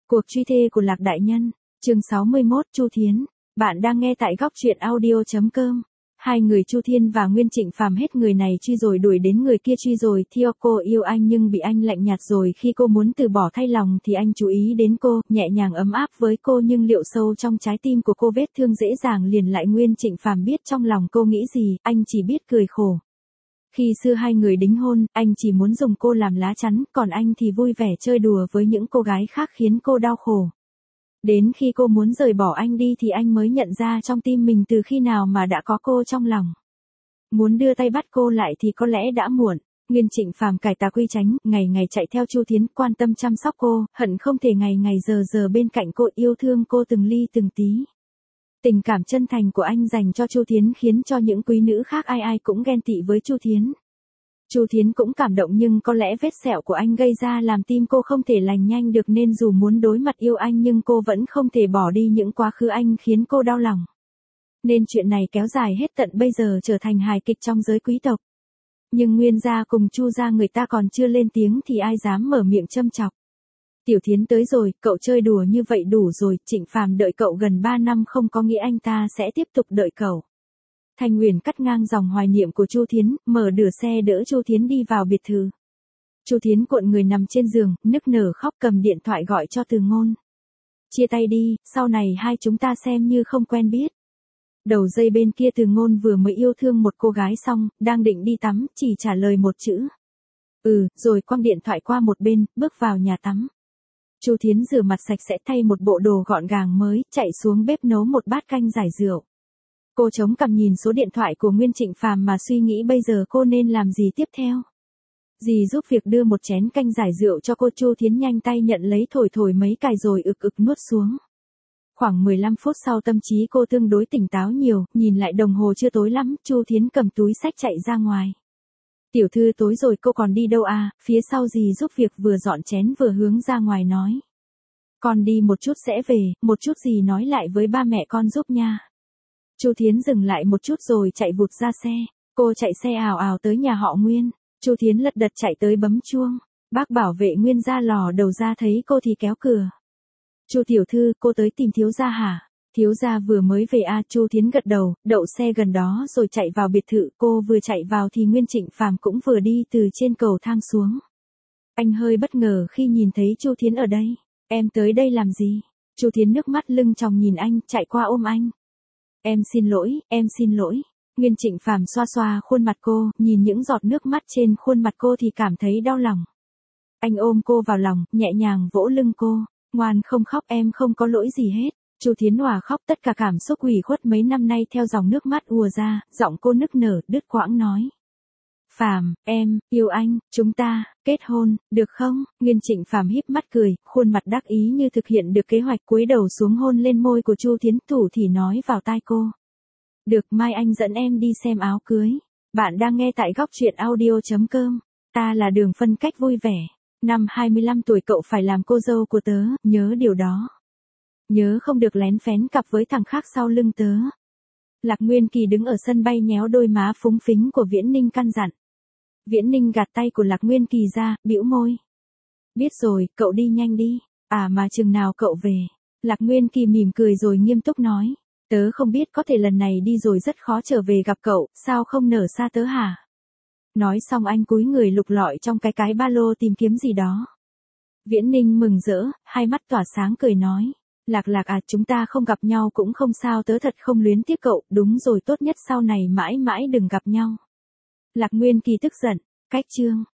Cuộc truy thê của Lạc Đại Nhân, chương 61, Chu Thiến. Bạn đang nghe tại góc truyện audio.com. Hai người Chu Thiên và Nguyên Trịnh Phàm hết người này truy rồi đuổi đến người kia truy rồi. Theo cô yêu anh nhưng bị anh lạnh nhạt rồi, khi cô muốn từ bỏ thay lòng thì anh chú ý đến cô, nhẹ nhàng ấm áp với cô, nhưng liệu sâu trong trái tim của cô vết thương dễ dàng liền lại. Nguyên Trịnh Phàm biết trong lòng cô nghĩ gì, anh chỉ biết cười khổ. Khi xưa hai người đính hôn, anh chỉ muốn dùng cô làm lá chắn, còn anh thì vui vẻ chơi đùa với những cô gái khác khiến cô đau khổ. Đến khi cô muốn rời bỏ anh đi thì anh mới nhận ra trong tim mình từ khi nào mà đã có cô trong lòng. Muốn đưa tay bắt cô lại thì có lẽ đã muộn. Nguyên Trịnh Phàm cải tà quy chánh, ngày ngày chạy theo Chu Thiến, quan tâm chăm sóc cô, hận không thể ngày ngày giờ bên cạnh cô, yêu thương cô từng ly từng tí. Tình cảm chân thành của anh dành cho Chu Thiến khiến cho những quý nữ khác ai ai cũng ghen tị với Chu Thiến. Chu Thiến cũng cảm động, nhưng có lẽ vết sẹo của anh gây ra làm tim cô không thể lành nhanh được, nên dù muốn đối mặt yêu anh nhưng cô vẫn không thể bỏ đi những quá khứ anh khiến cô đau lòng. Nên chuyện này kéo dài hết tận bây giờ trở thành hài kịch trong giới quý tộc. Nhưng Nguyên gia cùng Chu gia người ta còn chưa lên tiếng thì ai dám mở miệng châm chọc. Tiểu Thiến tới rồi, cậu chơi đùa như vậy đủ rồi, Trịnh Phàm đợi cậu gần 3 năm không có nghĩa anh ta sẽ tiếp tục đợi cậu. Thanh Nguyền cắt ngang dòng hoài niệm của Chu Thiến, mở cửa xe đỡ Chu Thiến đi vào biệt thự. Chu Thiến cuộn người nằm trên giường, nức nở khóc, cầm điện thoại gọi cho Từ Ngôn. Chia tay đi, sau này hai chúng ta xem như không quen biết. Đầu dây bên kia Từ Ngôn vừa mới yêu thương một cô gái xong, đang định đi tắm, chỉ trả lời một chữ. Rồi quăng điện thoại qua một bên, bước vào nhà tắm. Chu Thiến rửa mặt sạch sẽ, thay một bộ đồ gọn gàng mới, chạy xuống bếp nấu một bát canh giải rượu. Cô chống cằm nhìn số điện thoại của Nguyên Trịnh Phàm mà suy nghĩ bây giờ cô nên làm gì tiếp theo. Dì giúp việc đưa một chén canh giải rượu cho cô. Chu Thiến nhanh tay nhận lấy, thổi mấy cài rồi ực nuốt xuống. Khoảng 15 phút sau tâm trí cô tương đối tỉnh táo nhiều, nhìn lại đồng hồ chưa tối lắm, Chu Thiến cầm túi xách chạy ra ngoài. Tiểu thư tối rồi cô còn đi đâu à? Phía sau dì giúp việc vừa dọn chén vừa hướng ra ngoài nói. Con đi một chút sẽ về, một chút dì nói lại với ba mẹ con giúp nha. Chu Thiến dừng lại một chút rồi chạy vụt ra xe. Cô chạy xe ào ào tới nhà họ Nguyên. Chu Thiến lật đật chạy tới bấm chuông. Bác bảo vệ Nguyên ra lò đầu ra thấy cô thì kéo cửa. Chu tiểu thư, cô tới tìm thiếu gia hả? Thiếu gia vừa mới về à? Chu Thiến gật đầu, đậu xe gần đó rồi chạy vào biệt thự. Cô vừa chạy vào thì Nguyên Trịnh Phàm cũng vừa đi từ trên cầu thang xuống. Anh hơi bất ngờ khi nhìn thấy Chu Thiến ở đây. Em tới đây làm gì? Chu Thiến nước mắt lưng tròng nhìn anh, chạy qua ôm anh. Em xin lỗi. Nguyên Trịnh Phàm xoa xoa khuôn mặt cô, nhìn những giọt nước mắt trên khuôn mặt cô thì cảm thấy đau lòng. Anh ôm cô vào lòng, nhẹ nhàng vỗ lưng cô. Ngoan không khóc, em không có lỗi gì hết. Chu Thiến òa khóc, tất cả cảm xúc ủy khuất mấy năm nay theo dòng nước mắt ùa ra, giọng cô nức nở, đứt quãng nói. Phàm, em, yêu anh, chúng ta, kết hôn, được không? Nguyên Trịnh Phàm híp mắt cười, khuôn mặt đắc ý như thực hiện được kế hoạch, cúi đầu xuống hôn lên môi của Chu Thiến, thủ thỉ nói vào tai cô. Được, mai anh dẫn em đi xem áo cưới. Bạn đang nghe tại góc truyện audio.com. Ta là Đường Phân Cách vui vẻ. Năm 25 tuổi cậu phải làm cô dâu của tớ, nhớ điều đó. Nhớ không được lén phén cặp với thằng khác sau lưng tớ. Lạc Nguyên Kỳ đứng ở sân bay nhéo đôi má phúng phính của Viễn Ninh căn dặn. Viễn Ninh gạt tay của Lạc Nguyên Kỳ ra, bĩu môi. Biết rồi, cậu đi nhanh đi. À mà chừng nào cậu về? Lạc Nguyên Kỳ mỉm cười rồi nghiêm túc nói. Tớ không biết, có thể lần này đi rồi rất khó trở về gặp cậu, sao không nở xa tớ hả? Nói xong anh cúi người lục lọi trong cái ba lô tìm kiếm gì đó. Viễn Ninh mừng rỡ, hai mắt tỏa sáng cười nói. Lạc à, chúng ta không gặp nhau cũng không sao, tớ thật không luyến tiếc cậu, đúng rồi, tốt nhất sau này mãi mãi đừng gặp nhau. Lạc Nguyên Kỳ tức giận, cách chương.